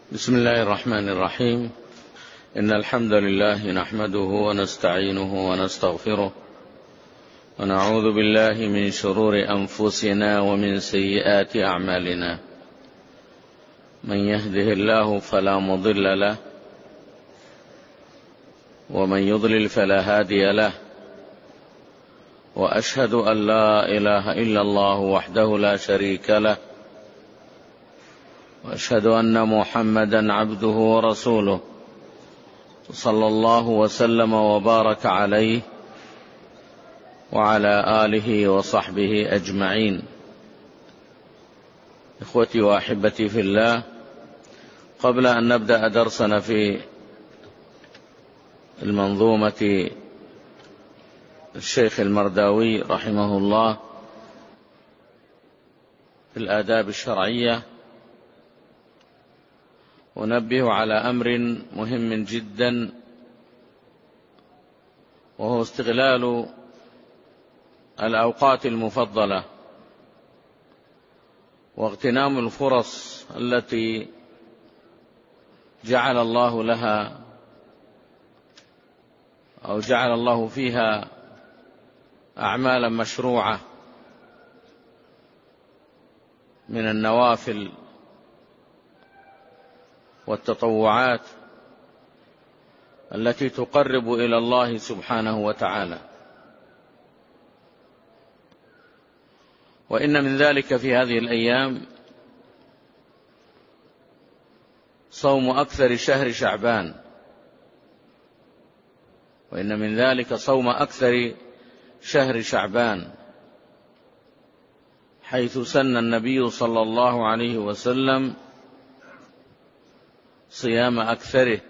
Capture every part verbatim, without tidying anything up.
بسم الله الرحمن الرحيم. إن الحمد لله نحمده ونستعينه ونستغفره ونعوذ بالله من شرور أنفسنا ومن سيئات أعمالنا. من يهده الله فلا مضل له ومن يضلل فلا هادي له، وأشهد أن لا إله إلا الله وحده لا شريك له، وأشهد أن محمدا عبده ورسوله صلى الله وسلم وبارك عليه وعلى آله وصحبه أجمعين. إخوتي وأحبتي في الله، قبل أن نبدأ درسنا في المنظومة الشيخ المرداوي رحمه الله في الآداب الشرعية، ونبه على أمر مهم جدا، وهو استغلال الأوقات المفضلة واغتنام الفرص التي جعل الله لها أو جعل الله فيها أعمالا مشروعة من النوافل والتطوعات التي تقرب إلى الله سبحانه وتعالى. وإن من ذلك في هذه الأيام صوم أكثر شهر شعبان، وإن من ذلك صوم أكثر شهر شعبان، حيث سن النبي صلى الله عليه وسلم صيام أكثره،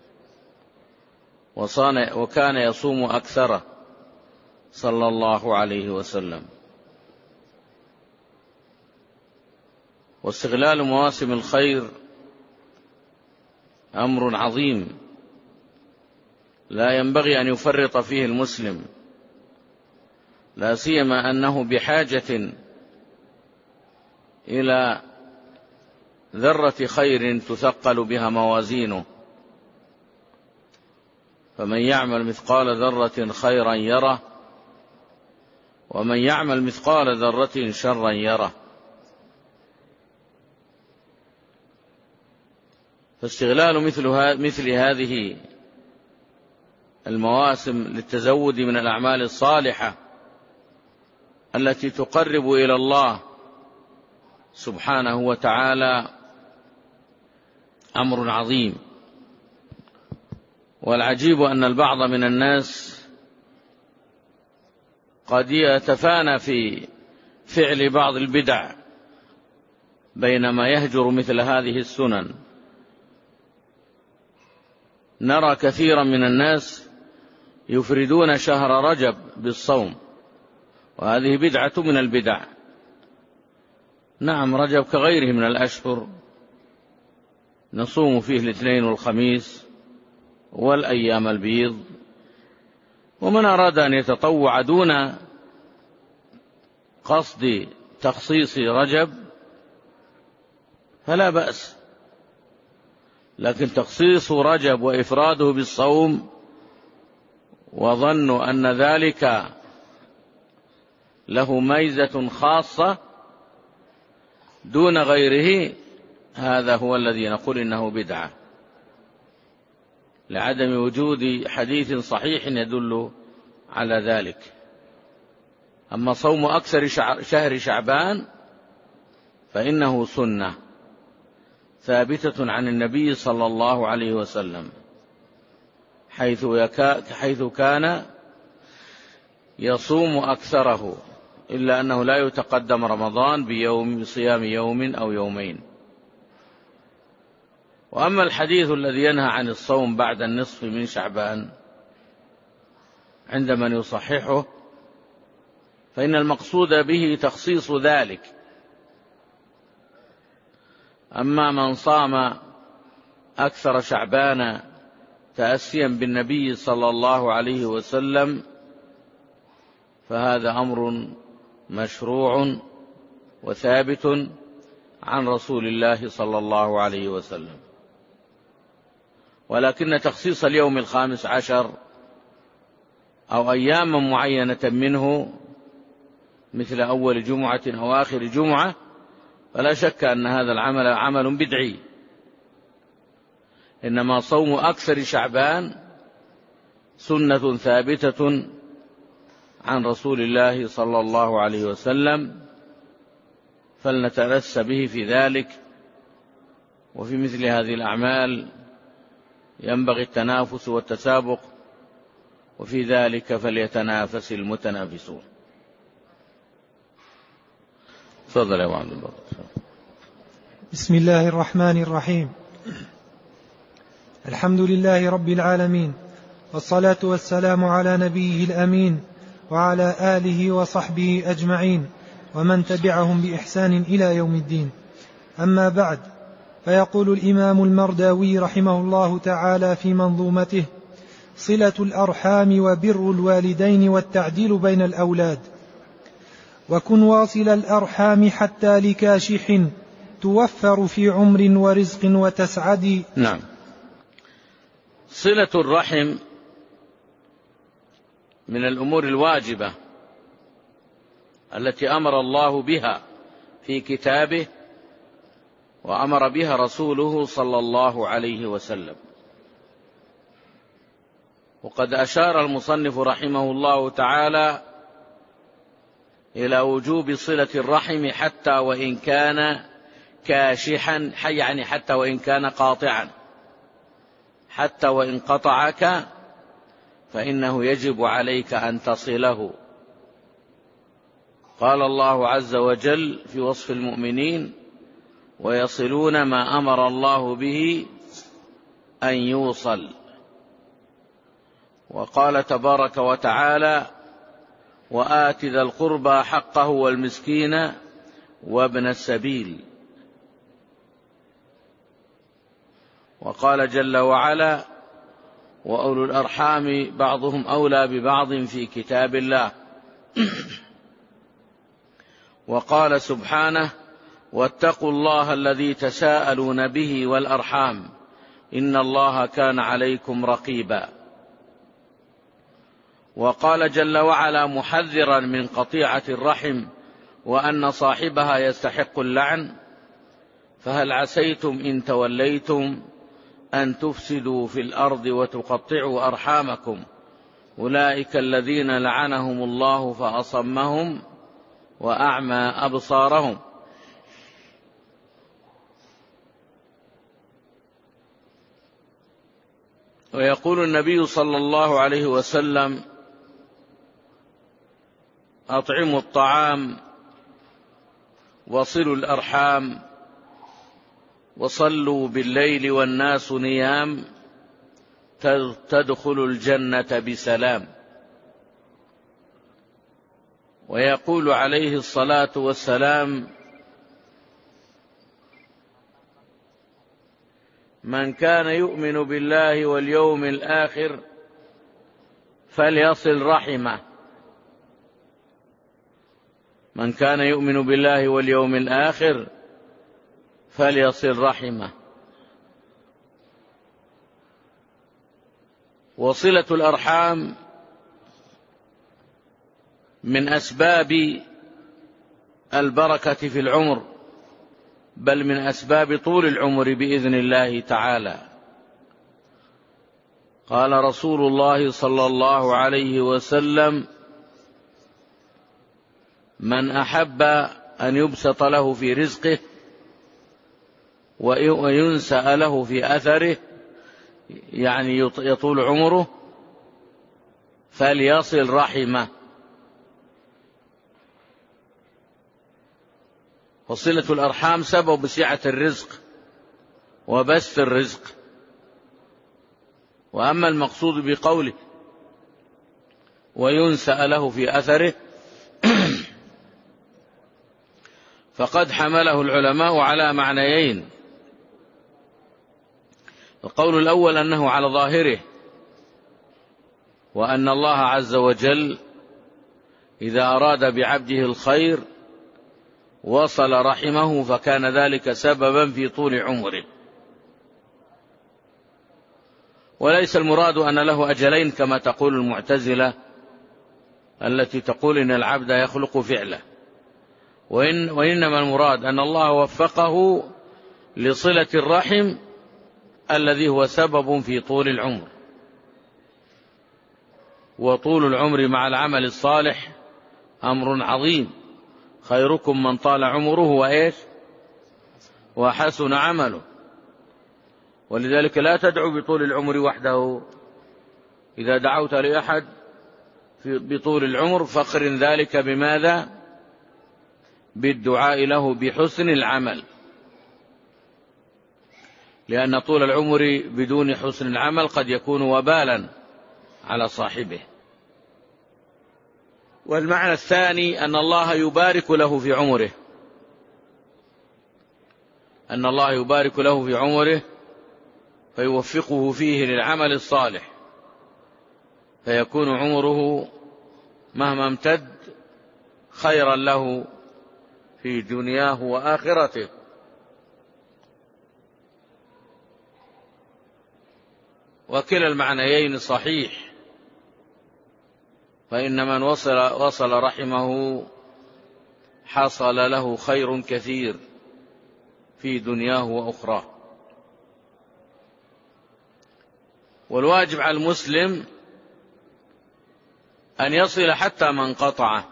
وكان يصوم أكثره صلى الله عليه وسلم. واستغلال مواسم الخير أمر عظيم لا ينبغي أن يفرط فيه المسلم، لا سيما أنه بحاجة إلى ذرة خير تثقل بها موازينه. فمن يعمل مثقال ذرة خيرا يره، ومن يعمل مثقال ذرة شرا يره. فاستغلال مثل, مثل هذه المواسم للتزود من الأعمال الصالحة التي تقرب إلى الله سبحانه وتعالى أمر عظيم. والعجيب أن البعض من الناس قد يتفانى في فعل بعض البدع بينما يهجر مثل هذه السنن. نرى كثيرا من الناس يفردون شهر رجب بالصوم، وهذه بدعة من البدع. نعم، رجب كغيره من الأشهر نصوم فيه الاثنين والخميس والأيام البيض، ومن أراد أن يتطوع دون قصد تخصيص رجب فلا بأس، لكن تخصيص رجب وإفراده بالصوم وظن أن ذلك له ميزة خاصة دون غيره، هذا هو الذي نقول إنه بدعة، لعدم وجود حديث صحيح يدل على ذلك. أما صوم أكثر شهر شعبان فإنه سنة ثابتة عن النبي صلى الله عليه وسلم، حيث, حيث كان يصوم أكثره، إلا أنه لا يتقدم رمضان بيوم بصيام يوم أو يومين. وأما الحديث الذي ينهى عن الصوم بعد النصف من شعبان عند من يصححه فإن المقصود به تخصيص ذلك. أما من صام أكثر شعبان تأسيا بالنبي صلى الله عليه وسلم فهذا أمر مشروع وثابت عن رسول الله صلى الله عليه وسلم. ولكن تخصيص اليوم الخامس عشر أو أياما معينة منه مثل أول جمعة أو آخر جمعة فلا شك أن هذا العمل عمل بدعي، إنما صوم أكثر شعبان سنة ثابتة عن رسول الله صلى الله عليه وسلم، فلنتأسى به في ذلك. وفي مثل هذه الأعمال ينبغي التنافس والتسابق، وفي ذلك فليتنافس المتنافسون. تفضل يا عبد الله. بسم الله الرحمن الرحيم. الحمد لله رب العالمين، والصلاة والسلام على نبيه الأمين وعلى آله وصحبه أجمعين ومن تبعهم بإحسان إلى يوم الدين. أما بعد، فيقول الإمام المرداوي رحمه الله تعالى في منظومته: صلة الأرحام وبر الوالدين والتعديل بين الأولاد. وكن واصل الأرحام حتى لكاشح توفر في عمر ورزق وتسعد. نعم. صلة الرحم من الأمور الواجبة التي أمر الله بها في كتابه وأمر بها رسوله صلى الله عليه وسلم. وقد أشار المصنف رحمه الله تعالى إلى وجوب صلة الرحم حتى وإن كان كاشحا، يعني حتى وإن كان قاطعا، حتى وإن قطعك فإنه يجب عليك أن تصله. قال الله عز وجل في وصف المؤمنين: ويصلون ما أمر الله به أن يوصل. وقال تبارك وتعالى: وآت ذا القربى حقه والمسكين وابن السبيل. وقال جل وعلا: وأولو الأرحام بعضهم أولى ببعض في كتاب الله. وقال سبحانه: واتقوا الله الذي تساءلون به والأرحام إن الله كان عليكم رقيبا. وقال جل وعلا محذرا من قطيعة الرحم وأن صاحبها يستحق اللعن: فهل عسيتم إن توليتم أن تفسدوا في الأرض وتقطعوا أرحامكم أولئك الذين لعنهم الله فأصمهم وأعمى أبصارهم. ويقول النبي صلى الله عليه وسلم: أطعموا الطعام وصلوا الأرحام وصلوا بالليل والناس نيام تدخلوا الجنة بسلام. ويقول عليه الصلاة والسلام: من كان يؤمن بالله واليوم الآخر فليصل رحمه. من كان يؤمن بالله واليوم الآخر فليصل رحمه. وصلة الأرحام من أسباب البركة في العمر، بل من أسباب طول العمر بإذن الله تعالى. قال رسول الله صلى الله عليه وسلم: من أحب أن يبسط له في رزقه وينسأ له في أثره، يعني يطول عمره، فليصل رحمه. وصلة الأرحام سبب سعة الرزق وبسط الرزق. وأما المقصود بقوله وينسأ له في أثره فقد حمله العلماء على معنيين: القول الأول أنه على ظاهره، وأن الله عز وجل إذا أراد بعبده الخير وصل رحمه فكان ذلك سببا في طول عمره. وليس المراد أن له أجلين كما تقول المعتزلة التي تقول إن العبد يخلق فعله، وإن وإنما المراد أن الله وفقه لصلة الرحم الذي هو سبب في طول العمر، وطول العمر مع العمل الصالح أمر عظيم، خيركم من طال عمره وإيش وحسن عمله. ولذلك لا تدعو بطول العمر وحده، إذا دعوت لأحد بطول العمر فاقرن ذلك بماذا؟ بالدعاء له بحسن العمل، لأن طول العمر بدون حسن العمل قد يكون وبالا على صاحبه. والمعنى الثاني أن الله يبارك له في عمره، أن الله يبارك له في عمره فيوفقه فيه للعمل الصالح، فيكون عمره مهما امتد خيرا له في دنياه وآخرته. وكلا المعنيين صحيح، فإن من وصل, وصل رحمه حصل له خير كثير في دنياه وأخراه. والواجب على المسلم أن يصل حتى من قطعه،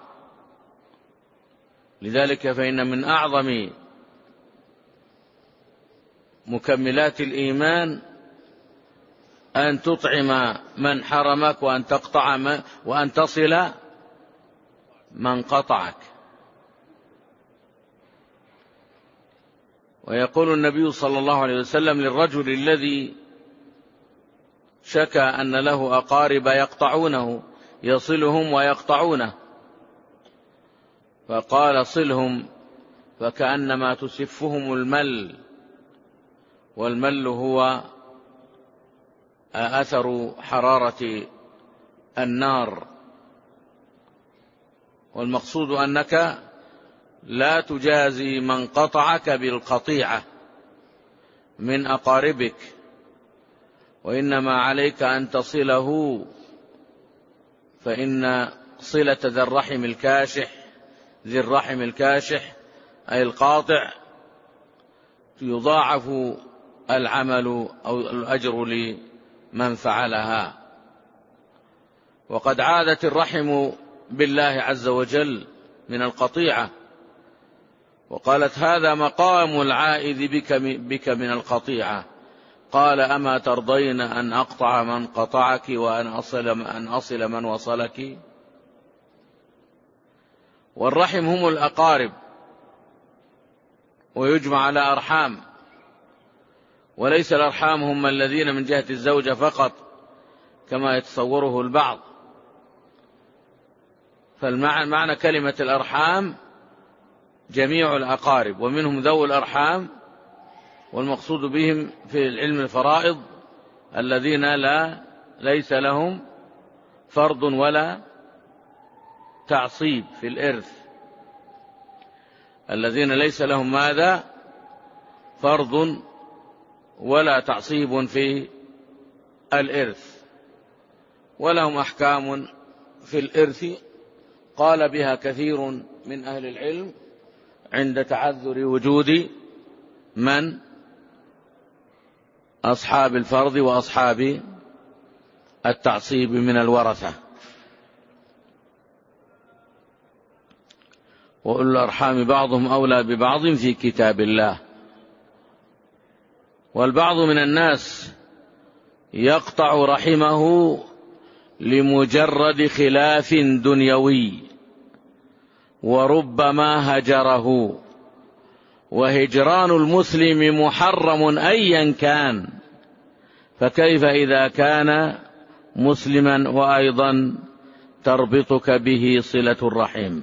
لذلك فإن من أعظم مكملات الإيمان أن تطعم من حرمك وأن تقطع من وأن تصل من قطعك. ويقول النبي صلى الله عليه وسلم للرجل الذي شكى أن له أقارب يقطعونه، يصلهم ويقطعونه، فقال صلهم فكأنما تسفهم المل، والمل هو أثر حرارة النار، والمقصود أنك لا تجازي من قطعك بالقطيعة من أقاربك، وإنما عليك أن تصله، فإن صلة ذي الرحم الكاشح ذي الرحم الكاشح أي القاطع يضاعف العمل أو الأجر لمن فعلها. وقد عادت الرحم بالله عز وجل من القطيعة، وقالت هذا مقام العائذ بك, بك من القطيعة، قال أما ترضين أن أقطع من قطعك وأن أصل, أن أصل من وصلك. والرحم هم الأقارب، ويجمع على أرحام، وليس الأرحام هم الذين من جهة الزوجة فقط كما يتصوره البعض. فالمعنى كلمة الأرحام جميع الأقارب، ومنهم ذوي الأرحام، والمقصود بهم في العلم الفرائض الذين لا ليس لهم فرض ولا تعصيب في الإرث، الذين ليس لهم ماذا؟ فرض ولا تعصيب في الإرث، ولهم أحكام في الإرث قال بها كثير من أهل العلم عند تعذر وجود من؟ أصحاب الفرض وأصحاب التعصيب من الورثة. وأولو الأرحام بعضهم أولى ببعض في كتاب الله. والبعض من الناس يقطع رحمه لمجرد خلاف دنيوي، وربما هجره، وهجران المسلم محرم أيا كان، فكيف إذا كان مسلما وأيضا تربطك به صلة الرحم؟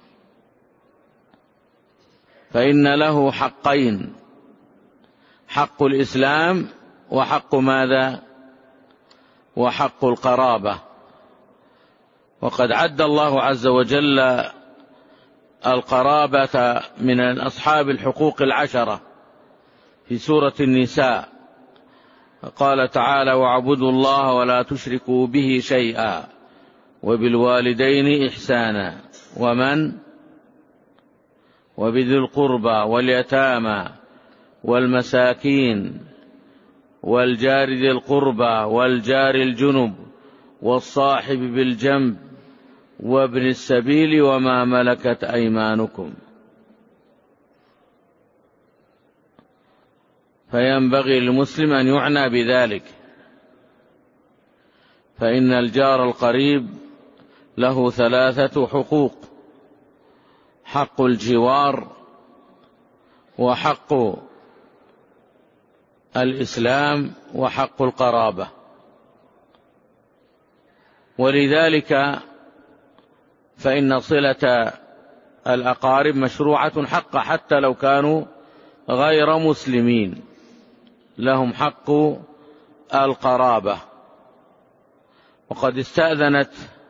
فإن له حقين، حق الإسلام وحق ماذا؟ وحق القرابة. وقد عد الله عز وجل القرابة من أصحاب الحقوق العشرة في سورة النساء، قال تعالى: واعبدوا الله ولا تشركوا به شيئا وبالوالدين إحسانا ومن وبذي القربى واليتامى والمساكين والجار ذي القربى والجار الجنب والصاحب بالجنب وابن السبيل وما ملكت أيمانكم. فينبغي للمسلم أن يعنى بذلك، فإن الجار القريب له ثلاثة حقوق: حق الجوار، وحق الإسلام، وحق القرابة. ولذلك فإن صلة الأقارب مشروعة حقا حتى لو كانوا غير مسلمين، لهم حق القرابة. وقد استأذنت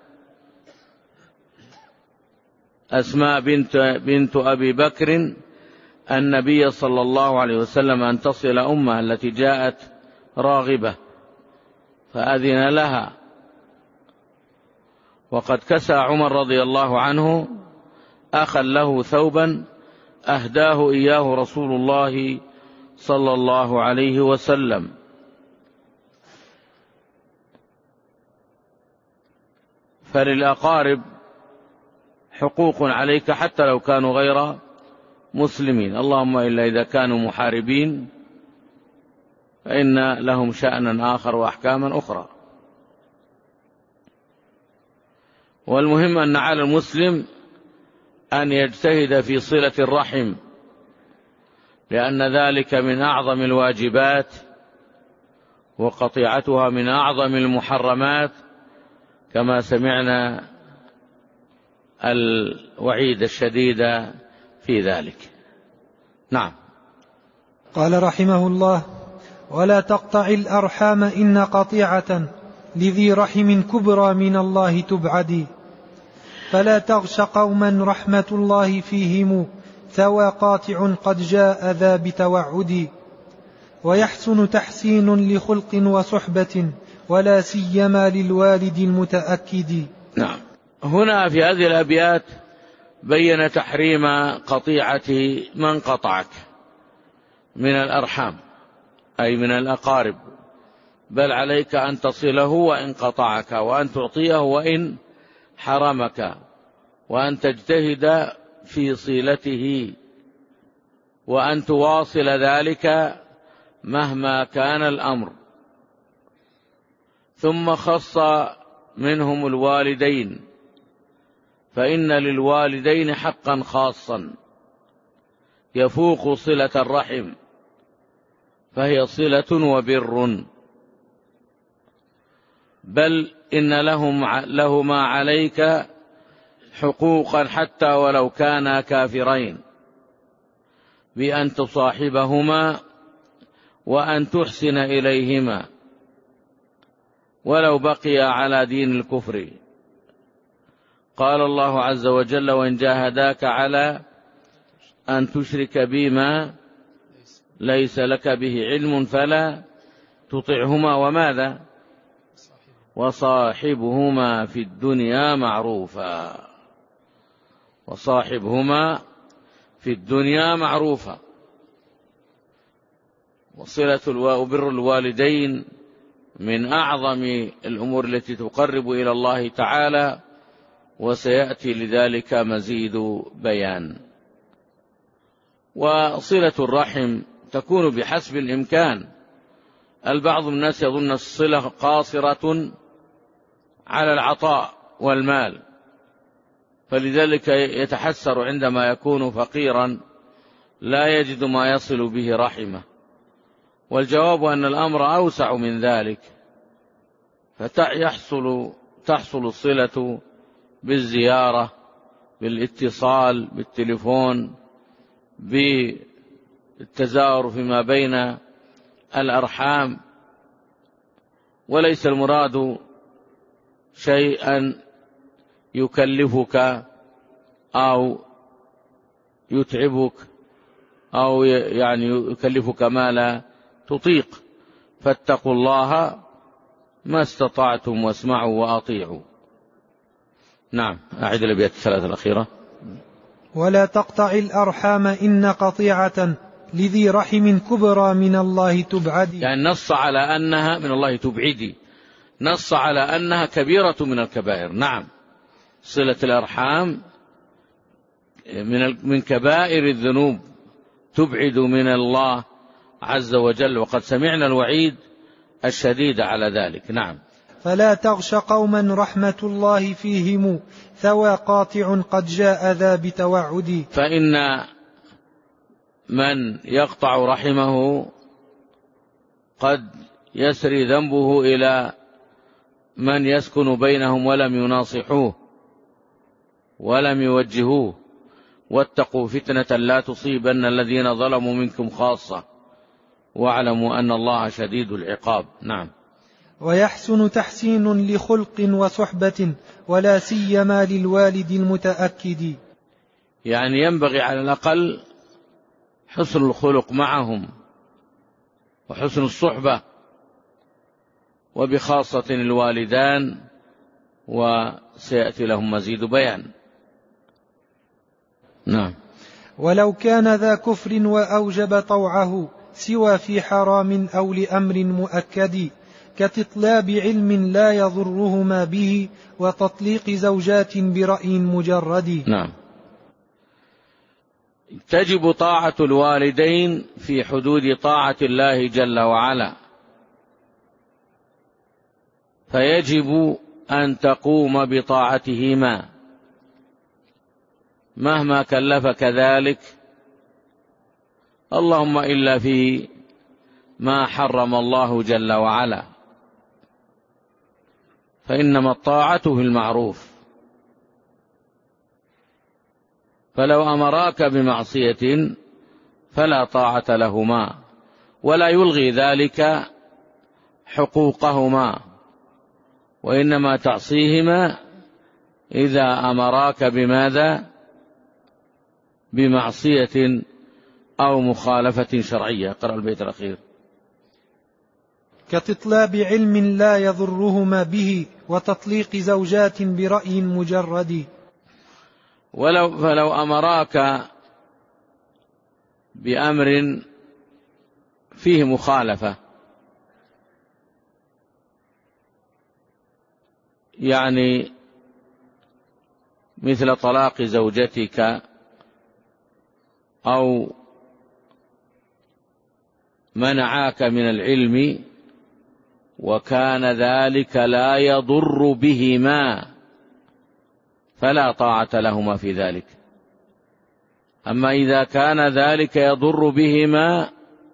أسماء بنت, بنت أبي بكر النبي صلى الله عليه وسلم أن تصل أمها التي جاءت راغبة، فأذن لها. وقد كسى عمر رضي الله عنه أخا له ثوبا أهداه إياه رسول الله صلى الله عليه وسلم. فللأقارب حقوق عليك حتى لو كانوا غير مسلمين، اللهم إلا إذا كانوا محاربين فإن لهم شأنا آخر وأحكاما أخرى. والمهم أن على المسلم أن يجتهد في صلة الرحم، لأن ذلك من أعظم الواجبات، وقطيعتها من أعظم المحرمات، كما سمعنا الوعيد الشديد في ذلك. نعم. قال رحمه الله: ولا تقطع الأرحام إن قطيعة لذي رحم كبرى من الله تبعدي، فلا تغش قوما رحمة الله فيهم ثوى قاطع قد جاء ذا بتوعد، ويحسن تحسين لخلق وصحبة ولا سيما للوالد المتأكد. نعم. هنا في هذه الأبيات بين تحريم قطيعة من قطعك من الأرحام، أي من الأقارب، بل عليك أن تصله وإن قطعك، وأن تعطيه وإن حرمك، وأن تجتهد في صلته، وأن تواصل ذلك مهما كان الأمر. ثم خص منهم الوالدين، فإن للوالدين حقا خاصا يفوق صلة الرحم، فهي صلة وبر، بل إن لهم لهما عليك حقوقا حتى ولو كانا كافرين، بأن تصاحبهما وأن تحسن إليهما ولو بقي على دين الكفر. قال الله عز وجل: وإن جاهداك على أن تشرك بي ما ليس لك به علم فلا تطعهما وماذا وصاحبهما في الدنيا معروفا وصاحبهما في الدنيا معروفا. وصلة وبر الوالدين من أعظم الأمور التي تقرب إلى الله تعالى، وسيأتي لذلك مزيد بيان. وصلة الرحم تكون بحسب الإمكان. البعض من الناس يظن الصلة قاصرة على العطاء والمال، فلذلك يتحسر عندما يكون فقيرا لا يجد ما يصل به رحمه. والجواب أن الأمر أوسع من ذلك، فتحصل تحصل الصلة بالزيارة، بالاتصال، بالتليفون، بالتزاور فيما بين الأرحام. وليس المراد شيئا يكلفك أو يتعبك أو يعني يكلفك ما لا تطيق، فاتقوا الله ما استطعتم واسمعوا وأطيعوا. نعم، أعد الأبيات الثلاثة الأخيرة. ولا تقطع الأرحام إن قطيعة لذي رحم كبرى من الله تبعدي. يعني نص على أنها من الله تبعدي، نص على أنها كبيرة من الكبائر. نعم، صلة الأرحام من من كبائر الذنوب، تبعد من الله عز وجل، وقد سمعنا الوعيد الشديد على ذلك. نعم. فلا تغش قوما رحمة الله فيهم ثوى قاطع قد جاء ذا بتوعدي. فإن من يقطع رحمه قد يسري ذنبه إلى من يسكن بينهم ولم يناصحوه ولم يوجهوه. واتقوا فتنة لا تصيبن الذين ظلموا منكم خاصة واعلموا أن الله شديد العقاب. نعم. ويحسن تحسين لخلق وصحبة ولا سيما للوالد المتأكد. يعني ينبغي على الأقل حسن الخلق معهم وحسن الصحبة، وبخاصة الوالدان، وسيأتي لهم مزيد بيان. نعم. ولو كان ذا كفر وأوجب طوعه سوى في حرام أو لأمر مؤكد كتطلاب علم لا يضرهما به وتطليق زوجات برأي مجرد. نعم. تجب طاعة الوالدين في حدود طاعة الله جل وعلا، فيجب أن تقوم بطاعتهما مهما كلفك ذلك، اللهم إلا في ما حرم الله جل وعلا، فإنما الطاعة في المعروف. فلو أمراك بمعصية فلا طاعة لهما، ولا يلغي ذلك حقوقهما، وإنما تعصيهما إذا أمراك بماذا؟ بمعصية أو مخالفة شرعية. قرأ البيت الأخير. كتطلاب علم لا يضرهما به وتطليق زوجات برأي مجرد. ولو فلو أمراك بأمر فيه مخالفة، يعني مثل طلاق زوجتك أو منعاك من العلم وكان ذلك لا يضر بهما فلا طاعة لهما في ذلك. أما إذا كان ذلك يضر بهما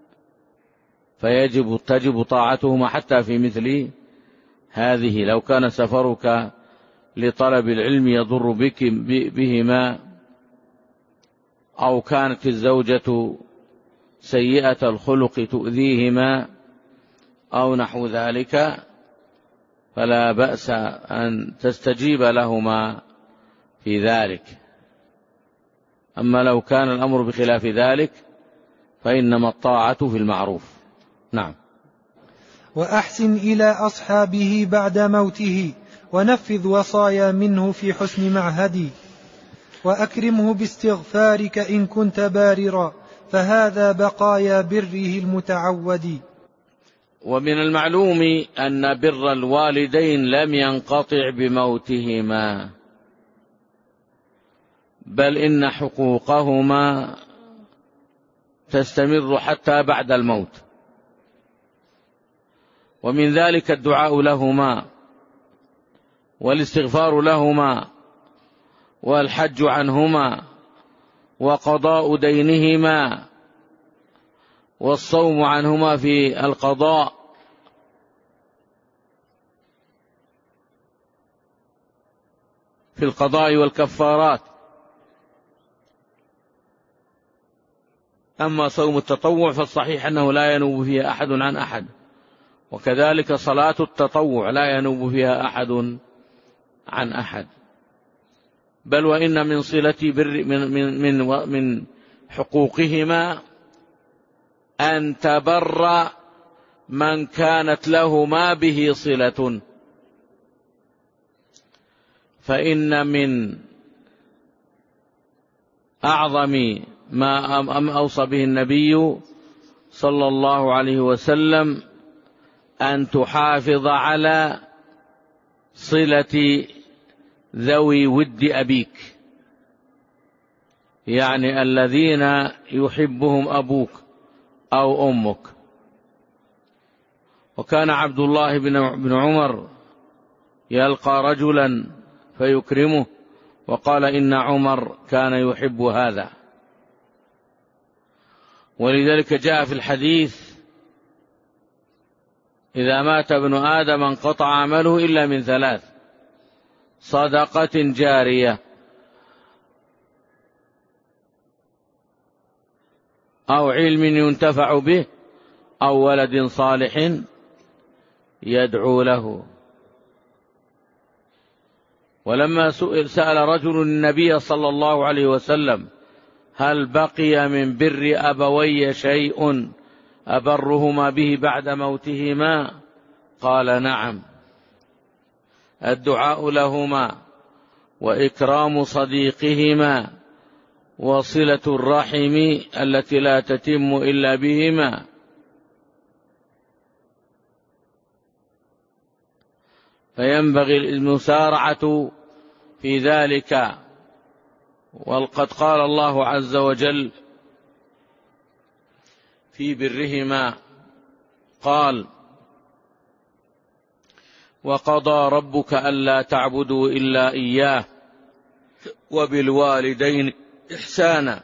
فيجب تجب طاعتهما حتى في مثل هذه. لو كان سفرك لطلب العلم يضر بك بهما، أو كانت الزوجة سيئة الخلق تؤذيهما أو نحو ذلك، فلا بأس أن تستجيب لهما في ذلك. أما لو كان الأمر بخلاف ذلك فإنما الطاعة في المعروف. نعم. وأحسن إلى أصحابه بعد موته ونفذ وصايا منه في حسن معهدي وأكرمه باستغفارك إن كنت باررا فهذا بقايا بره المتعود. ومن المعلوم أن بر الوالدين لم ينقطع بموتهما، بل إن حقوقهما تستمر حتى بعد الموت، ومن ذلك الدعاء لهما والاستغفار لهما والحج عنهما وقضاء دينهما والصوم عنهما في القضاء، في القضاء والكفارات. أما صوم التطوع فالصحيح أنه لا ينوب فيها أحد عن أحد، وكذلك صلاة التطوع لا ينوب فيها أحد عن أحد. بل وإن من صلة بر من من من, من حقوقهما أن تبر من كانت له ما به صلة، فإن من أعظم ما أوصى به النبي صلى الله عليه وسلم أن تحافظ على صلة ذوي ود أبيك، يعني الذين يحبهم أبوك أو أمك. وكان عبد الله بن عمر يلقى رجلا فيكرمه، وقال إن عمر كان يحب هذا. ولذلك جاء في الحديث: إذا مات ابن آدم انقطع عمله إلا من ثلاث: صدقة جارية، أو علم ينتفع به، أو ولد صالح يدعو له. ولما سأل رجل النبي صلى الله عليه وسلم: هل بقي من بر أبوي شيء أبرهما به بعد موتهما؟ قال: نعم، الدعاء لهما، وإكرام صديقهما، وصلة الرحم التي لا تتم إلا بهما. فينبغي المسارعة في ذلك. وقد قال الله عز وجل في برهما، قال: وقضى ربك ألا تعبدوا إلا إياه وبالوالدين إحسانا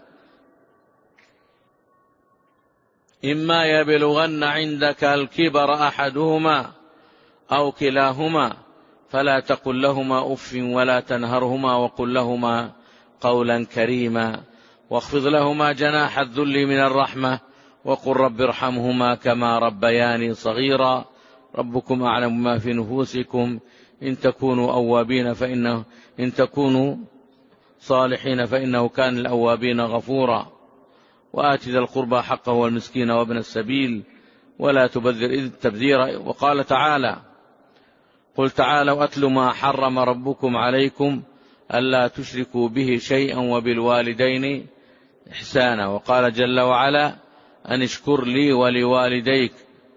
إما يبلغن عندك الكبر أحدهما أو كلاهما فلا تقل لهما أف ولا تنهرهما وقل لهما قولا كريما واخفض لهما جناح الذل من الرحمة وقل رب ارحمهما كما ربياني صغيرا ربكم أعلم ما في نفوسكم إن تكونوا أوابين فإنه إن تكونوا صالحين فإنه كان الأوابين غفورا وآت ذا القربى حقه والمسكين وابن السبيل ولا تبذر إذ تبذيرا. وقال تعالى: قل تعالوا أتل ما حرم ربكم عليكم ألا تشركوا به شيئا وبالوالدين إحسانا. وقال جل وعلا: أن اشكر لي ولوالديك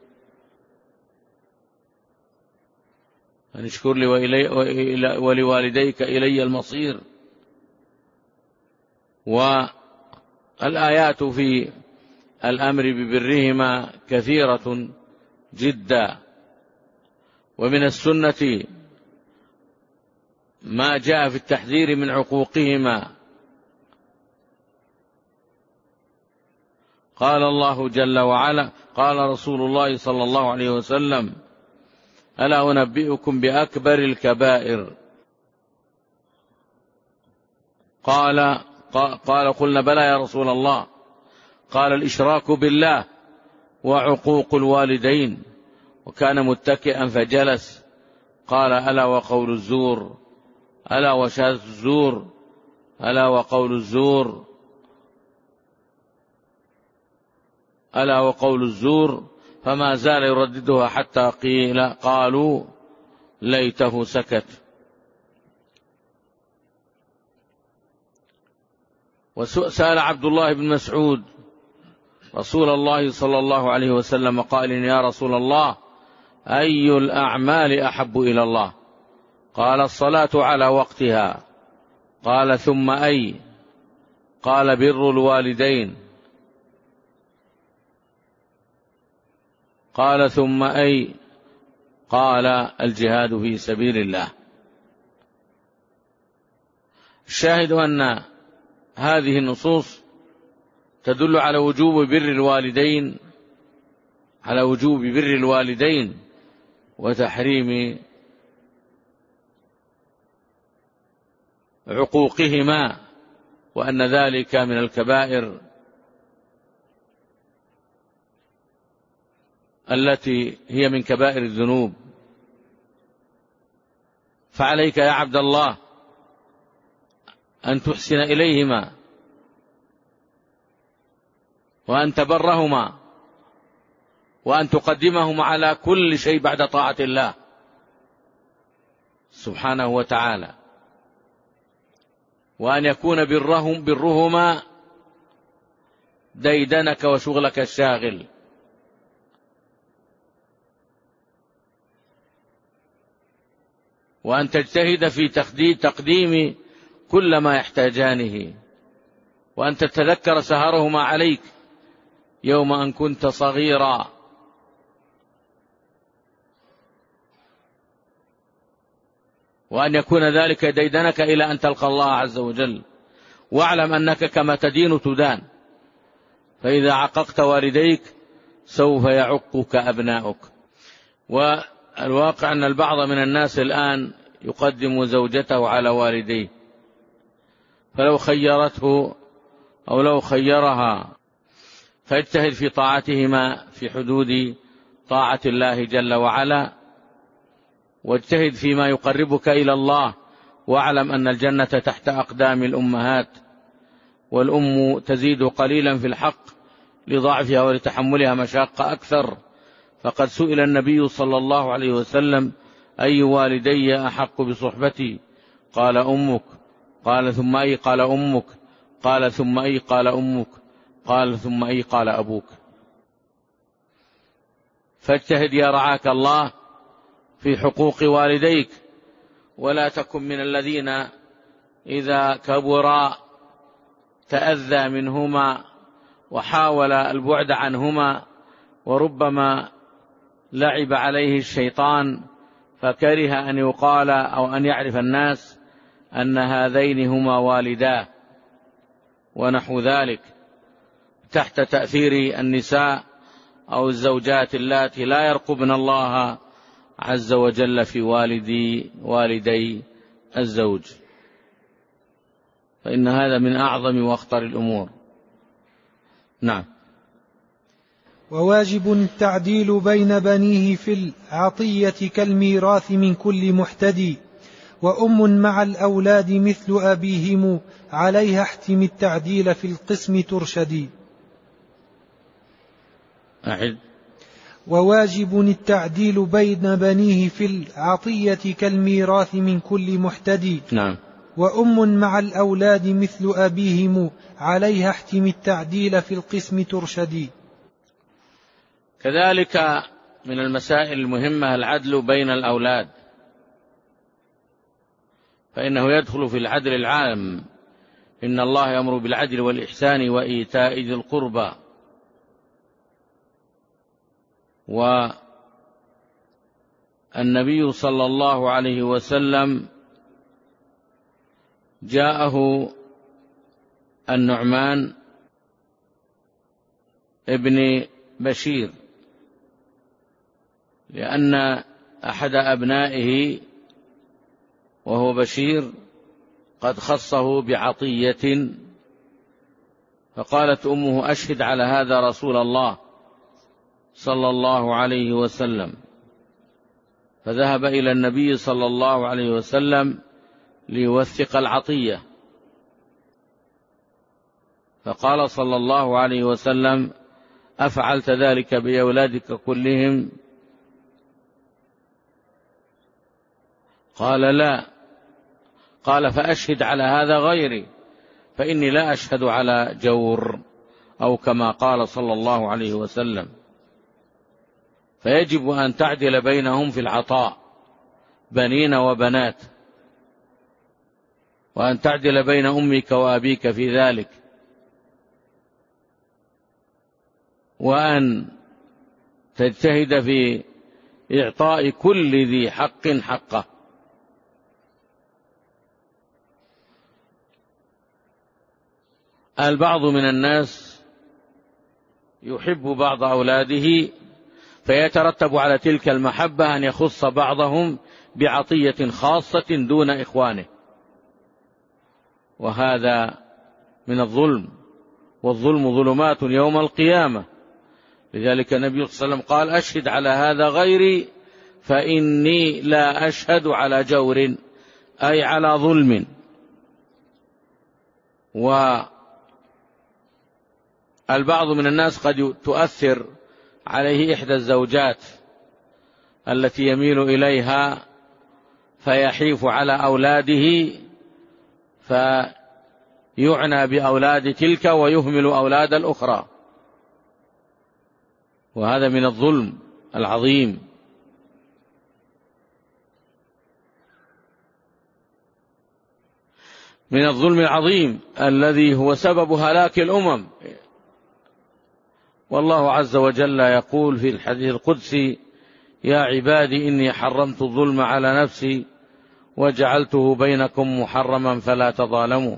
أن اشكر لي ولوالديك إلي المصير. والآيات في الأمر ببرهما كثيرة جدا، ومن السنة ما جاء في التحذير من عقوقهما. قال الله جل وعلا: قال رسول الله صلى الله عليه وسلم: ألا أنبئكم بأكبر الكبائر؟ قال قال قلنا بلى يا رسول الله. قال: الإشراك بالله وعقوق الوالدين. وكان متكئا فجلس. قال: ألا وقول الزور ألا وشهادة الزور ألا وقول الزور ألا وقول الزور فما زال يرددها حتى قيل قالوا ليته سكت. وسأل عبد الله بن مسعود رسول الله صلى الله عليه وسلم قائل: يا رسول الله أي الأعمال أحب إلى الله؟ قال: الصلاة على وقتها. قال: ثم أي؟ قال: بر الوالدين. قال: ثم أي؟ قال: الجهاد في سبيل الله. الشاهد أن هذه النصوص تدل على وجوب بر الوالدين على وجوب بر الوالدين وتحريم عقوقهما، وأن ذلك من الكبائر التي هي من كبائر الذنوب. فعليك يا عبد الله أن تحسن إليهما وأن تبرهما وأن تقدمهم على كل شيء بعد طاعة الله سبحانه وتعالى، وأن يكون برهم برهما ديدنك وشغلك الشاغل، وأن تجتهد في تقديم كل ما يحتاجانه، وأن تتذكر سهرهما عليك يوم أن كنت صغيرا، وأن يكون ذلك ديدنك إلى أن تلقى الله عز وجل. واعلم أنك كما تدين تدان، فإذا عققت والديك سوف يعقك أبناؤك. والواقع أن البعض من الناس الآن يقدم زوجته على والديه، فلو خيرته أو لو خيرها فاجتهد في طاعتهما في حدود طاعة الله جل وعلا، واجتهد فيما يقربك إلى الله، واعلم أن الجنة تحت أقدام الأمهات، والأم تزيد قليلا في الحق لضعفها ولتحملها مشاقة أكثر. فقد سئل النبي صلى الله عليه وسلم: أي والدي أحق بصحبتي؟ قال أمك. قال ثم أي؟ قال أمك. قال ثم أي؟ قال أمك. قال ثم أي؟ قال أبوك. فاجتهد يا رعاك الله في حقوق والديك، ولا تكن من الذين إذا كبرا تأذى منهما وحاول البعد عنهما، وربما لعب عليه الشيطان فكره أن يقال أو أن يعرف الناس أن هذين هما والداه ونحو ذلك، تحت تأثير النساء أو الزوجات اللاتي لا يرقبن الله عز وجل في والدي والدي الزوج، فإن هذا من أعظم وأخطر الأمور. نعم. وواجب التعديل بين بنيه في العطية كالميراث من كل محتدي، وأم مع الأولاد مثل أبيهم عليها احتم التعديل في القسم ترشدي. أعد. وواجب التعديل بين بنيه في العطية كالميراث من كل محتدي. نعم. وأم مع الأولاد مثل أبيهم عليها احتم التعديل في القسم ترشدي. كذلك من المسائل المهمة العدل بين الأولاد، فإنه يدخل في العدل العام: إن الله يأمر بالعدل والإحسان وإيتاء ذي القربى. والنبي صلى الله عليه وسلم جاءه النعمان ابن بشير لأن أحد أبنائه وهو بشير قد خصه بعطية، فقالت أمه: أشهد على هذا رسول الله صلى الله عليه وسلم. فذهب إلى النبي صلى الله عليه وسلم ليوثق العطية، فقال صلى الله عليه وسلم: أفعلت ذلك بأولادك كلهم؟ قال: لا. قال: فأشهد على هذا غيري، فإني لا أشهد على جور، أو كما قال صلى الله عليه وسلم. فيجب أن تعدل بينهم في العطاء، بنين وبنات، وأن تعدل بين أمك وأبيك في ذلك، وأن تجتهد في إعطاء كل ذي حق حقه. البعض من الناس يحب بعض أولاده، فيترتب على تلك المحبة أن يخص بعضهم بعطية خاصة دون إخوانه، وهذا من الظلم، والظلم ظلمات يوم القيامة. لذلك النبي صلى الله عليه وسلم قال: أشهد على هذا غيري فإني لا أشهد على جور، أي على ظلم. والبعض من الناس قد تؤثر عليه إحدى الزوجات التي يميل إليها فيحيف على أولاده فيعنى بأولاد تلك ويهمل أولاد الأخرى، وهذا من الظلم العظيم. من الظلم العظيم الذي هو سبب هلاك الأمم. والله عز وجل يقول في الحديث القدسي: يا عبادي إني حرمت الظلم على نفسي وجعلته بينكم محرما فلا تظالموا.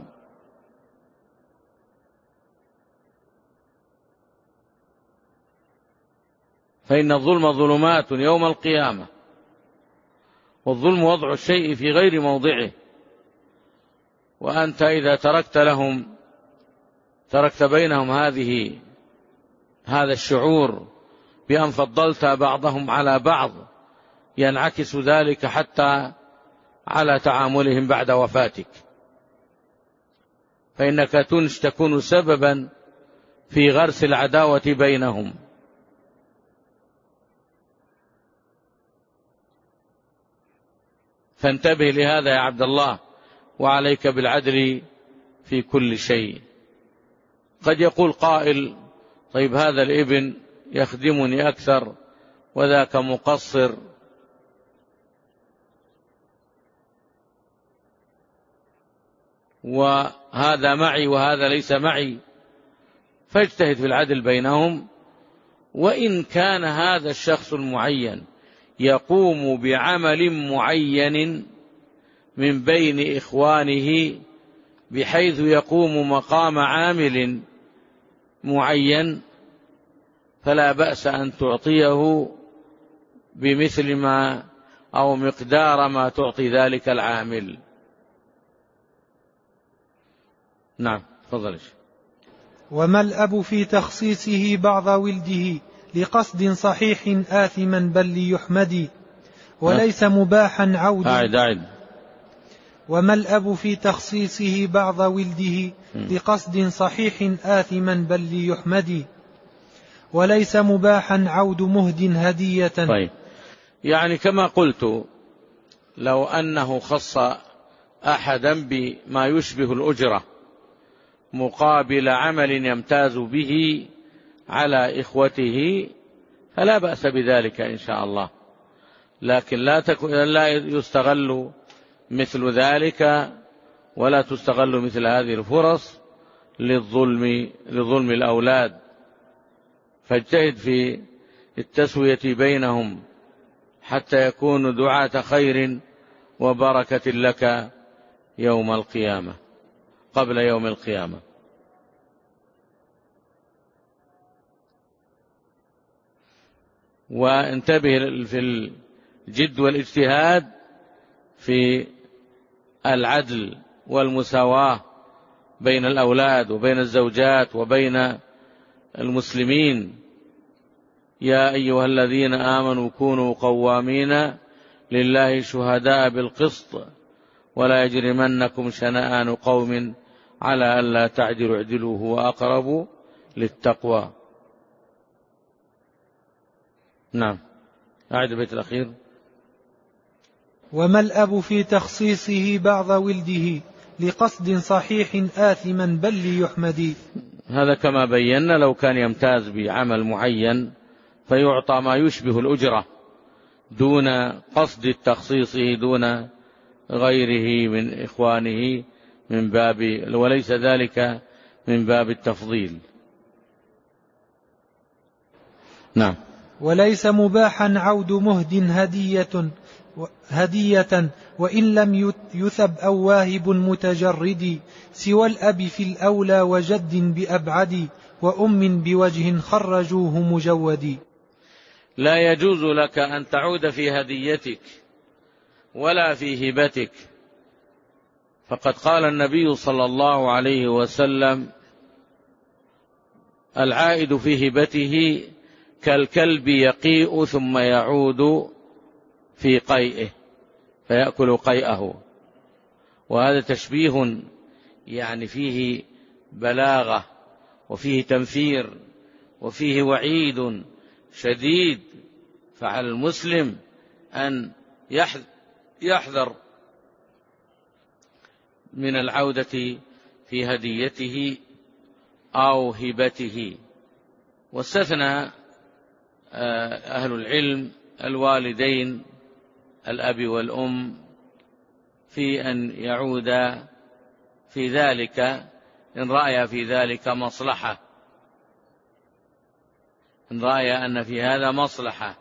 فإن الظلم ظلمات يوم القيامة، والظلم وضع الشيء في غير موضعه. وأنت إذا تركت لهم تركت بينهم هذه هذا الشعور بأن فضلت بعضهم على بعض، ينعكس ذلك حتى على تعاملهم بعد وفاتك، فإنك تنش تكون سببا في غرس العداوة بينهم. فانتبه لهذا يا عبد الله، وعليك بالعدل في كل شيء. قد يقول قائل: طيب هذا الابن يخدمني أكثر وذاك مقصر، وهذا معي وهذا ليس معي، فاجتهد في العدل بينهم. وإن كان هذا الشخص المعين يقوم بعمل معين من بين إخوانه بحيث يقوم مقام عامل معين، فلا بأس أن تعطيه بمثل ما أو مقدار ما تعطي ذلك العامل. نعم، تفضل. وما الأب في تخصيصه بعض ولده لقصد صحيح آثما بل ليحمد وليس مباحا عود أعد أعد وما الأب في تخصيصه بعض ولده لقصد صحيح آثما بل ليحمد وليس مباحا عود مهد هدية. طيب، يعني كما قلت، لو أنه خص أحدا بما يشبه الأجرة مقابل عمل يمتاز به على إخوته فلا بأس بذلك إن شاء الله، لكن لا, تكون لا يستغل مثل ذلك ولا تستغل مثل هذه الفرص للظلم لظلم الأولاد. فاجتهد في التسوية بينهم حتى يكونوا دعاة خير وبركة لك يوم القيامة قبل يوم القيامة. وانتبه في الجد والاجتهاد في العدل والمساواة بين الأولاد وبين الزوجات وبين المسلمين. يا أيها الذين آمنوا كونوا قوامين لله شهداء بالقسط ولا يجرمنكم شنآن قوم على ألا تعدلوا اعدلوا هو أقرب للتقوى. نعم، أعد البيت الأخير. وما الأب في تخصيصه بعض ولده لقصد صحيح آثما بل ليحمد. هذا كما بينا، لو كان يمتاز بعمل معين فيعطى ما يشبه الأجرة دون قصد تخصيصه دون غيره من إخوانه من باب وليس ذلك من باب التفضيل. نعم. وليس مباحا عود مهد هدية هدية وإن لم يثب أو واهب متجرد سوى الأب في الأولى وجد بأبعد وأم بوجه خرجوه مجودي. لا يجوز لك أن تعود في هديتك ولا في هبتك، فقد قال النبي صلى الله عليه وسلم: العائد في هبته كالكلب يقيء ثم يعود في قيئه فيأكل قيئه. وهذا تشبيه يعني فيه بلاغة وفيه تنفير وفيه وعيد شديد، فعلى المسلم أن يحذر من العودة في هديته أو هبته. واستثنى أهل العلم الوالدين الأب والأم في أن يعودا في ذلك إن رأي في ذلك مصلحة، إن رأي أن في هذا مصلحة.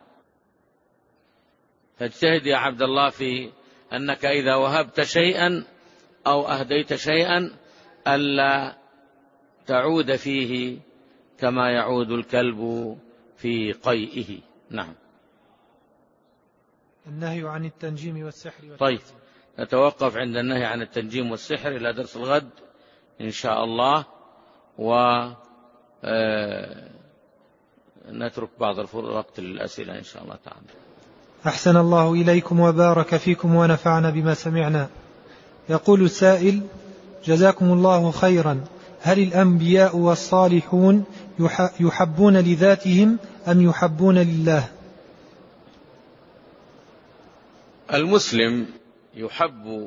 فاجتهد يا عبد الله في أنك إذا وهبت شيئا أو أهديت شيئا ألا تعود فيه كما يعود الكلب في قيئه. نعم. النهي عن التنجيم والسحر والتعزيم. طيب، نتوقف عند النهي عن التنجيم والسحر إلى درس الغد إن شاء الله، ونترك بعض الوقت للأسئلة إن شاء الله تعالى. أحسن الله إليكم وبارك فيكم ونفعنا بما سمعنا. يقول السائل: جزاكم الله خيرا، هل الأنبياء والصالحون يحبون لذاتهم أم يحبون لله؟ المسلم يحب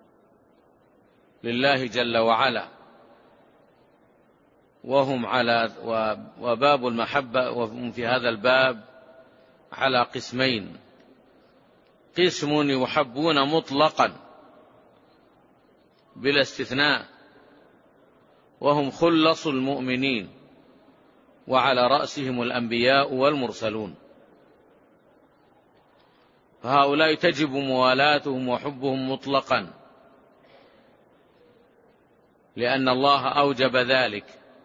لله جل وعلا، وهم على وباب المحبة وهم في هذا الباب على قسمين: قسم يحبون مطلقا بلا استثناء وهم خلص المؤمنين، وعلى رأسهم الأنبياء والمرسلون، فهؤلاء تجب موالاتهم وحبهم مطلقا لأن الله أوجب ذلك،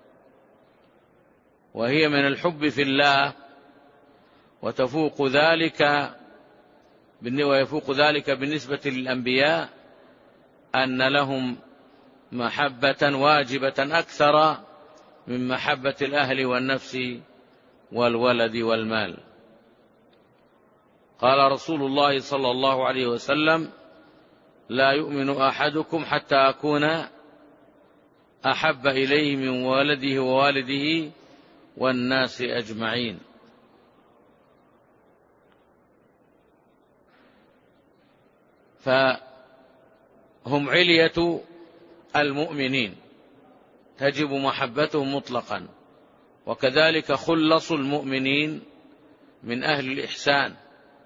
وهي من الحب في الله، وتفوق ذلك ويفوق ذلك بالنسبة للأنبياء أن لهم محبة واجبة أكثر من محبة الأهل والنفس والولد والمال. قال رسول الله صلى الله عليه وسلم: لا يؤمن أحدكم حتى أكون أحب إليه من ولده ووالده والناس أجمعين. فهم علية المؤمنين تجب محبتهم مطلقا، وكذلك خلص المؤمنين من أهل الإحسان،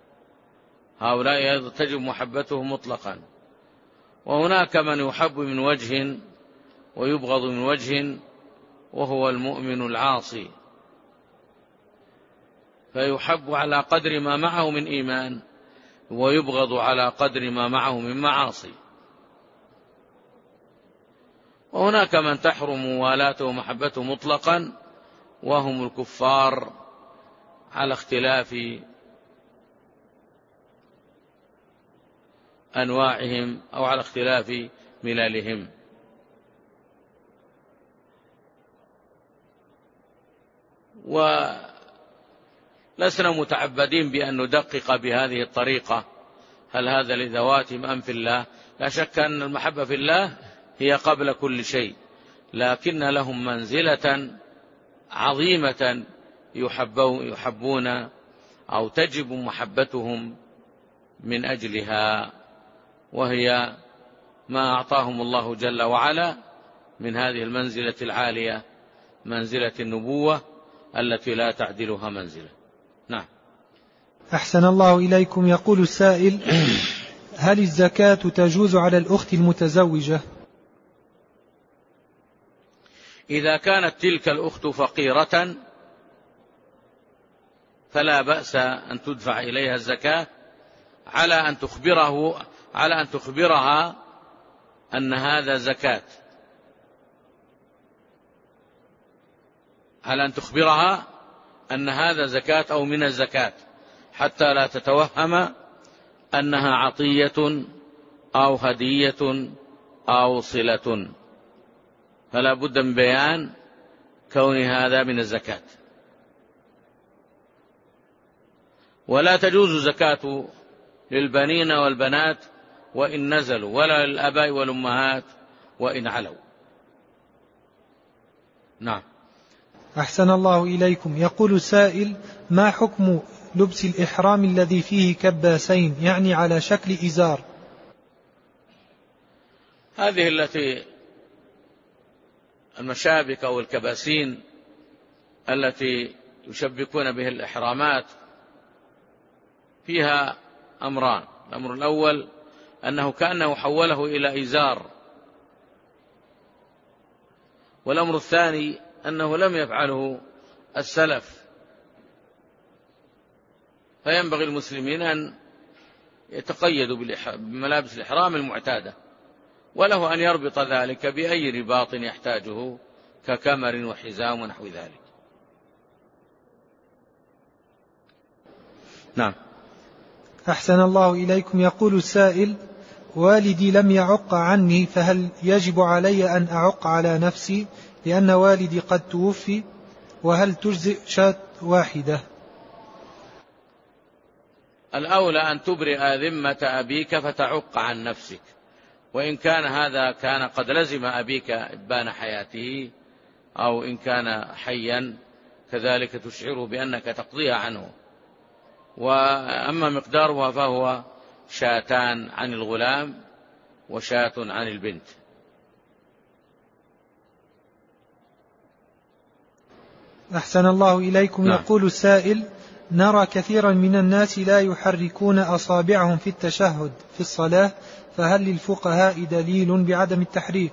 هؤلاء تجب محبتهم مطلقا. وهناك من يحب من وجه ويبغض من وجه، وهو المؤمن العاصي، فيحب على قدر ما معه من إيمان ويبغض على قدر ما معه من معاصي. وهناك من تحرم موالاته ومحبته مطلقا، وهم الكفار على اختلاف أنواعهم أو على اختلاف ملالهم. ولسنا متعبدين بأن ندقق بهذه الطريقة هل هذا لذواتهم أم في الله. لا شك أن المحبة في الله هي قبل كل شيء، لكن لهم منزلة عظيمة يحبون أو تجب محبتهم من أجلها، وهي ما أعطاهم الله جل وعلا من هذه المنزلة العالية، منزلة النبوة التي لا تعدلها منزلة. نعم. أحسن الله إليكم. يقول السائل: هل الزكاة تجوز على الأخت المتزوجة؟ إذا كانت تلك الأخت فقيرة فلا بأس أن تدفع إليها الزكاة على أن تخبره على أن تخبرها أن هذا زكاة، على أن تخبرها أن هذا زكاة أو من الزكاة، حتى لا تتوهم أنها عطية أو هدية أو صلة، فلا بد من بيان كون هذا من الزكاة. ولا تجوز زكاة للبنين والبنات وإن نزلوا، ولا للآباء والأمهات وإن علوا. نعم. أحسن الله إليكم. يقول السائل: ما حكم لبس الإحرام الذي فيه كباسين، يعني على شكل إزار؟ هذه التي المشابك أو الكباسين التي يشبكون به الإحرامات فيها أمران. الأمر الأول أنه كأنه حوله إلى إزار، والأمر الثاني أنه لم يفعله السلف، فينبغي المسلمين أن يتقيدوا بملابس الإحرام المعتادة، وله أن يربط ذلك بأي رباط يحتاجه ككمر وحزام ونحو ذلك. نعم. أحسن الله إليكم. يقول السائل: والدي لم يعق عني، فهل يجب علي أن أعق على نفسي لأن والدي قد توفي؟ وهل تجزئ شاة واحدة؟ الأولى أن تبرئ ذمة أبيك فتعق عن نفسك، وإن كان هذا كان قد لزم أبيك إبان حياته، أو إن كان حيا كذلك تشعره بأنك تقضيها عنه. وأما مقدارها فهو شاتان عن الغلام وشاة عن البنت. أحسن الله إليكم. نعم. يقول السائل: نرى كثيرا من الناس لا يحركون أصابعهم في التشهد في الصلاة، فهل للفقهاء دليل بعدم التحريك؟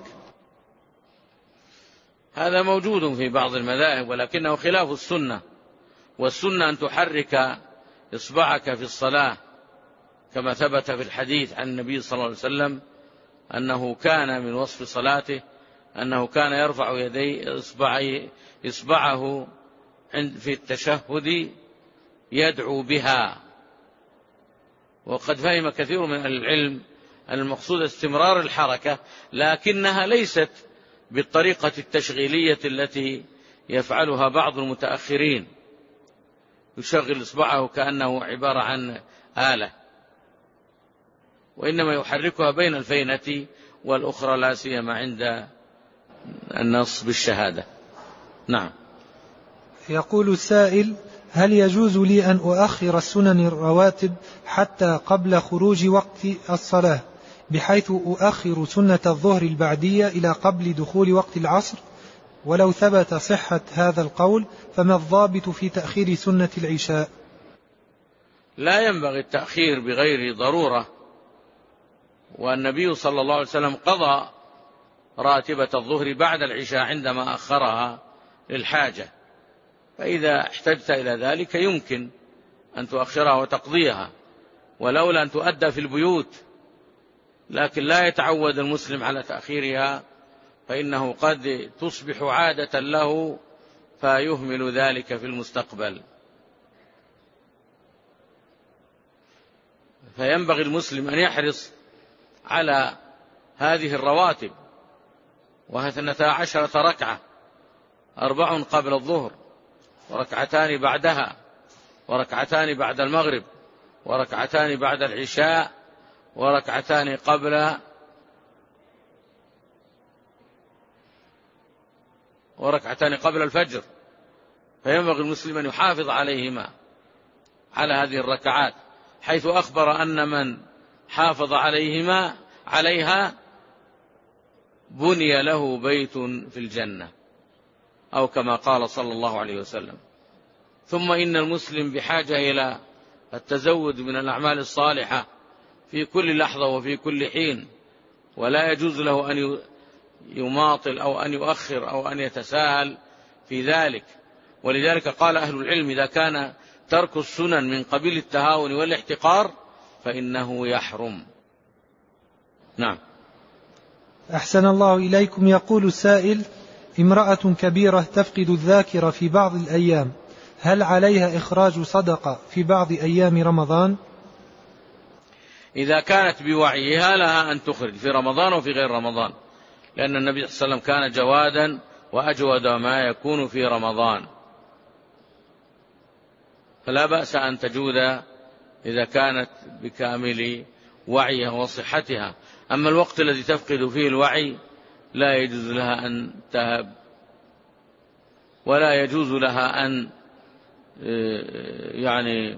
هذا موجود في بعض المذاهب، ولكنه خلاف السنة، والسنة أن تحرك إصبعك في الصلاة كما ثبت في الحديث عن النبي صلى الله عليه وسلم أنه كان من وصف صلاته أنه كان يرفع يديه إصبعه في التشهد يدعو بها. وقد فهم كثير من العلم أن المقصود استمرار الحركة، لكنها ليست بالطريقة التشغيلية التي يفعلها بعض المتأخرين، يشغل إصبعه كأنه عبارة عن آلة، وإنما يحركها بين الفينة والأخرى، لا سيما عند النص بالشهادة. نعم. يقول السائل: هل يجوز لي أن أؤخر السنن الرواتب حتى قبل خروج وقت الصلاة، بحيث أؤخر سنة الظهر البعدية إلى قبل دخول وقت العصر؟ ولو ثبت صحة هذا القول فما الضابط في تأخير سنة العشاء؟ لا ينبغي التأخير بغير ضرورة، والنبي صلى الله عليه وسلم قضى راتبة الظهر بعد العشاء عندما أخرها للحاجة، فإذا احتجت إلى ذلك يمكن أن تؤخرها وتقضيها، ولولا أن تؤدى في البيوت، لكن لا يتعود المسلم على تأخيرها، فإنه قد تصبح عادة له فيهمل ذلك في المستقبل. فينبغي المسلم أن يحرص على هذه الرواتب، وهي اثنتا عشرة ركعة، أربع قبل الظهر، وركعتان بعدها، وركعتان بعد المغرب، وركعتان بعد العشاء، وركعتان قبل وركعتان قبل الفجر. فينبغي المسلم أن يحافظ عليهما، على هذه الركعات، حيث أخبر أن من حافظ عليهما عليها بني له بيت في الجنة، أو كما قال صلى الله عليه وسلم. ثم إن المسلم بحاجة إلى التزود من الأعمال الصالحة في كل لحظة وفي كل حين، ولا يجوز له أن يماطل أو أن يؤخر أو أن يتساهل في ذلك. ولذلك قال أهل العلم: إذا كان ترك السنن من قبيل التهاون والاحتقار فإنه يحرم. نعم. أحسن الله إليكم. يقول السائل: امرأة كبيرة تفقد الذاكرة في بعض الأيام، هل عليها إخراج صدقة في بعض أيام رمضان؟ إذا كانت بوعيها لها أن تخرج في رمضان وفي غير رمضان، لأن النبي صلى الله عليه وسلم كان جوادا وأجود ما يكون في رمضان، فلا بأس أن تجود إذا كانت بكامل وعيها وصحتها. أما الوقت الذي تفقد فيه الوعي لا يجوز لها أن تهب ولا يجوز لها أن يعني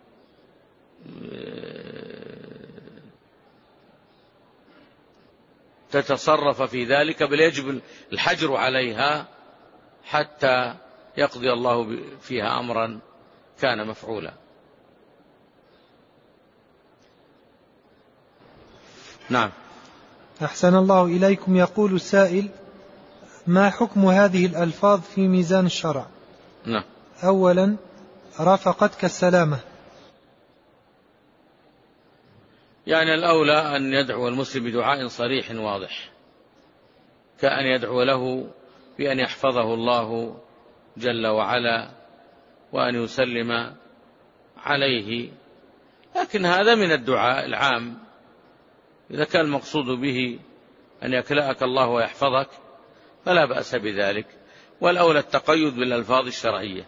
تتصرف في ذلك، بل يجب الحجر عليها حتى يقضي الله فيها أمرا كان مفعولا. نعم. أحسن الله إليكم. يقول السائل: ما حكم هذه الألفاظ في ميزان الشرع؟ نعم. أولا: رافقتك السلامة. يعني الأولى أن يدعو المسلم بدعاء صريح واضح، كأن يدعو له بأن يحفظه الله جل وعلا وأن يسلم عليه، لكن هذا من الدعاء العام. إذا كان المقصود به أن يكلأك الله ويحفظك فلا بأس بذلك، والأولى التقيد بالألفاظ الشرعية.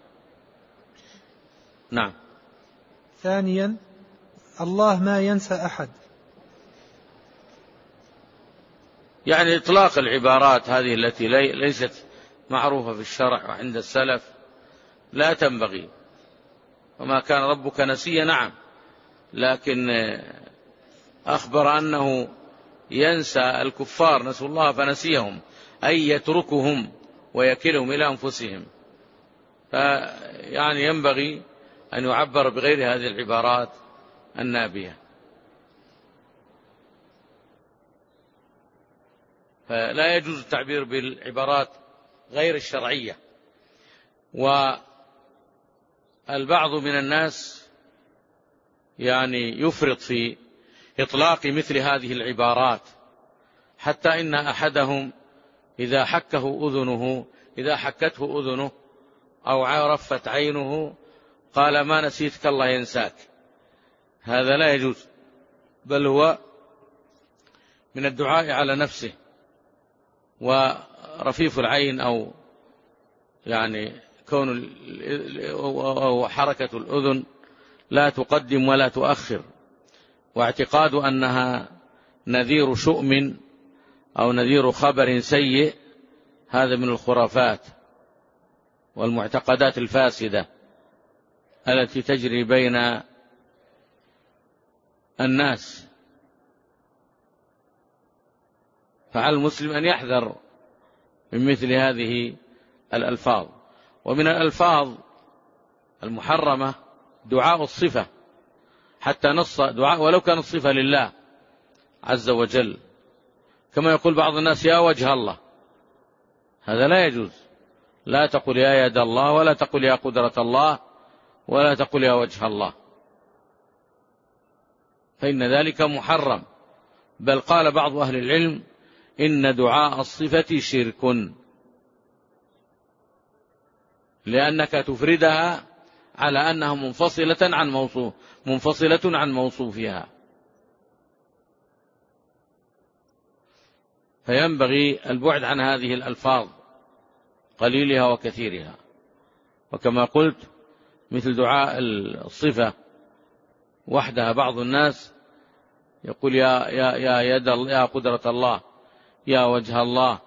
نعم. ثانيا: الله ما ينسى أحد. يعني إطلاق العبارات هذه التي ليست معروفة في الشرع وعند السلف لا تنبغي. وما كان ربك نسيا، نعم، لكن أخبر أنه ينسى الكفار، نسوا الله فنسيهم، أي يتركهم ويكلهم إلى أنفسهم. فيعني ينبغي أن يعبر بغير هذه العبارات النابية. فلا يجوز التعبير بالعبارات غير الشرعية. والبعض من الناس يعني يفرط في إطلاق مثل هذه العبارات، حتى إن أحدهم إذا حكه أذنه إذا حكته أذنه أو عرفت عينه قال: ما نسيتك الله ينساك. هذا لا يجوز، بل هو من الدعاء على نفسه. ورفيف العين أو يعني كون أو حركة الأذن لا تقدم ولا تؤخر، واعتقاد أنها نذير شؤم أو نذير خبر سيء، هذا من الخرافات والمعتقدات الفاسدة التي تجري بين الناس. فعلى المسلم أن يحذر من مثل هذه الألفاظ. ومن الألفاظ المحرمة دعاء الصفة، حتى نص دعاء ولو كان الصفة لله عز وجل، كما يقول بعض الناس: يا وجه الله. هذا لا يجوز. لا تقل يا يد الله، ولا تقل يا قدرة الله، ولا تقل يا وجه الله، فإن ذلك محرم. بل قال بعض أهل العلم: إن دعاء الصفة شرك، لأنك تفردها على أنها منفصلة عن موصوف منفصلة عن موصوفها. فينبغي البعد عن هذه الألفاظ قليلها وكثيرها. وكما قلت مثل دعاء الصفة وحدها، بعض الناس يقول يا يا يا يد الله، يا قدرة الله، يا وجه الله،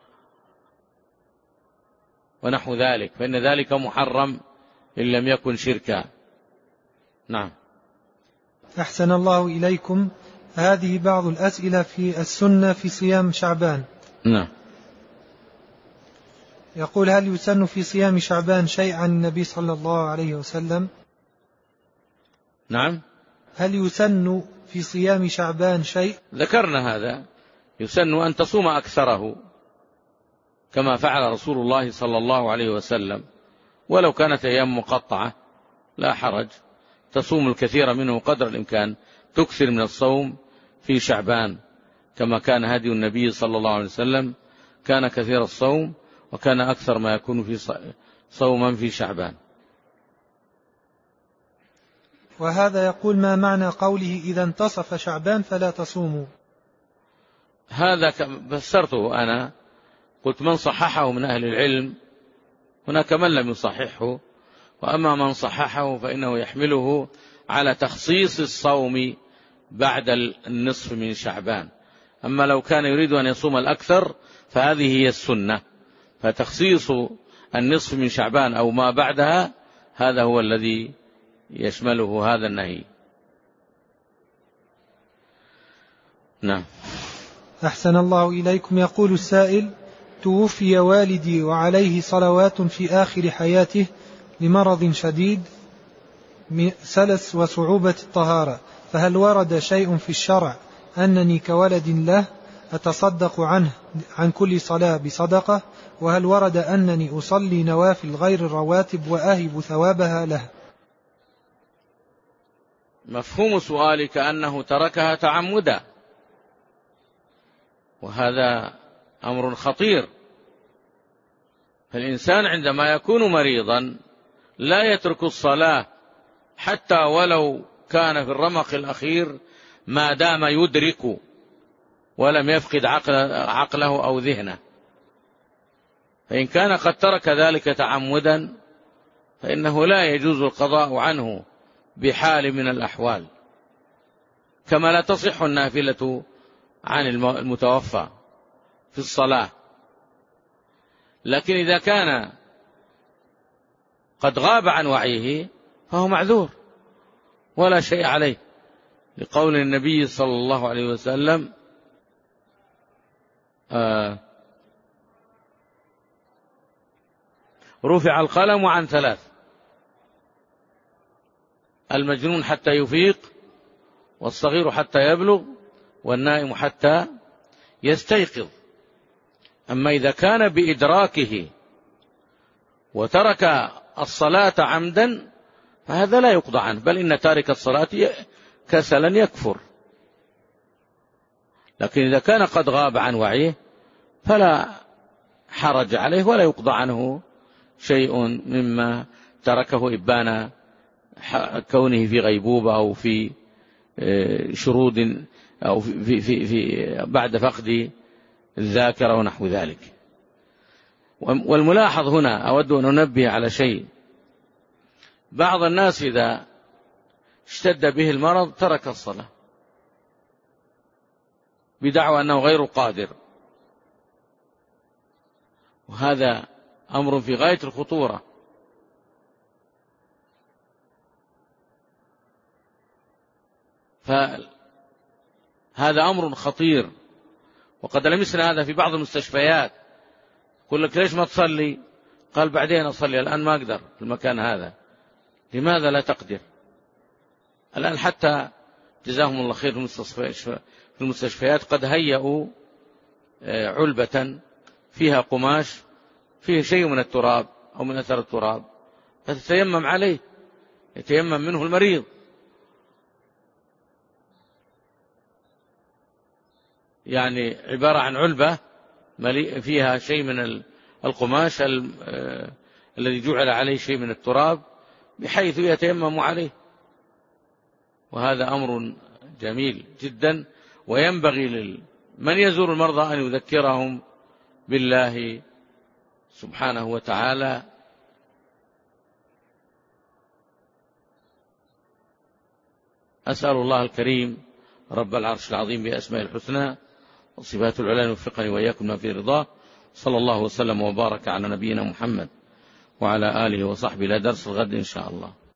ونحو ذلك، فإن ذلك محرم إن لم يكن شركا. نعم. أحسن الله إليكم. هذه بعض الأسئلة في السنة في صيام شعبان. نعم. يقول: هل يسن في صيام شعبان شيء عن النبي صلى الله عليه وسلم؟ نعم. هل يسن في صيام شعبان شيء؟ ذكرنا هذا. يسن أن تصوم أكثره كما فعل رسول الله صلى الله عليه وسلم، ولو كانت أيام مقطعة لا حرج، تصوم الكثير منه قدر الإمكان، تكثر من الصوم في شعبان كما كان هدي النبي صلى الله عليه وسلم، كان كثير الصوم وكان أكثر ما يكون في صوما في شعبان. وهذا يقول: ما معنى قوله إذا انتصف شعبان فلا تصوموا؟ هذا فسرته أنا، قلت من صححه من أهل العلم، هناك من لم يصححه، وأما من صححه فإنه يحمله على تخصيص الصوم بعد النصف من شعبان. أما لو كان يريد أن يصوم الأكثر فهذه هي السنة، فتخصيص النصف من شعبان أو ما بعدها، هذا هو الذي يشمله هذا النهي. نعم. أحسن الله إليكم. يقول السائل: توفي والدي وعليه صلوات في آخر حياته لمرض شديد سلس وصعوبة الطهارة، فهل ورد شيء في الشرع أنني كولد له أتصدق عنه عن كل صلاة بصدقة؟ وهل ورد أنني أصلي نوافل غير الرواتب وأهب ثوابها له؟ مفهوم سؤالك أنه تركها تعمدا، وهذا أمر خطير. فالإنسان عندما يكون مريضا لا يترك الصلاة حتى ولو كان في الرمق الأخير، ما دام يدرك ولم يفقد عقله أو ذهنه. فإن كان قد ترك ذلك تعمدا فإنه لا يجوز القضاء عنه بحال من الأحوال، كما لا تصح النافلة عن المتوفى في الصلاة. لكن إذا كان قد غاب عن وعيه فهو معذور ولا شيء عليه، لقول النبي صلى الله عليه وسلم: آه رفع القلم عن ثلاث: المجنون حتى يفيق، والصغير حتى يبلغ، والنائم حتى يستيقظ. أما إذا كان بإدراكه وترك الصلاة عمدا فهذا لا يقضى عنه، بل إن تارك الصلاة كسلا يكفر. لكن إذا كان قد غاب عن وعيه فلا حرج عليه ولا يقضى عنه شيء مما تركه إبان كونه في غيبوبة أو في شرود أو في في في بعد فقد الذاكرة ونحو ذلك. والملاحظ هنا أود أن أنبه على شيء: بعض الناس إذا اشتد به المرض ترك الصلاة بدعوى أنه غير قادر، وهذا أمر في غاية الخطورة. فهذا أمر خطير، وقد لمسنا هذا في بعض المستشفيات. يقول لك: ليش ما تصلي؟ قال: بعدين أصلي، الآن ما أقدر في المكان هذا. لماذا لا تقدر؟ الآن حتى جزاهم الله خير في المستشفيات قد هيئوا علبة فيها قماش فيه شيء من التراب أو من أثر التراب، فتتيمم عليه، يتيمم منه المريض. يعني عبارة عن علبة فيها شيء من القماش الذي جعل عليه شيء من التراب بحيث يتيمم عليه. وهذا أمر جميل جدا، وينبغي من يزور المرضى أن يذكرهم بالله سبحانه وتعالى. أسأل الله الكريم رب العرش العظيم بأسماء الحسنى وصفات العلى أن يوفقني وإياكم ما في رضاه. صلى الله وسلم وبارك على نبينا محمد وعلى آله وصحبه. لا درس الغد إن شاء الله.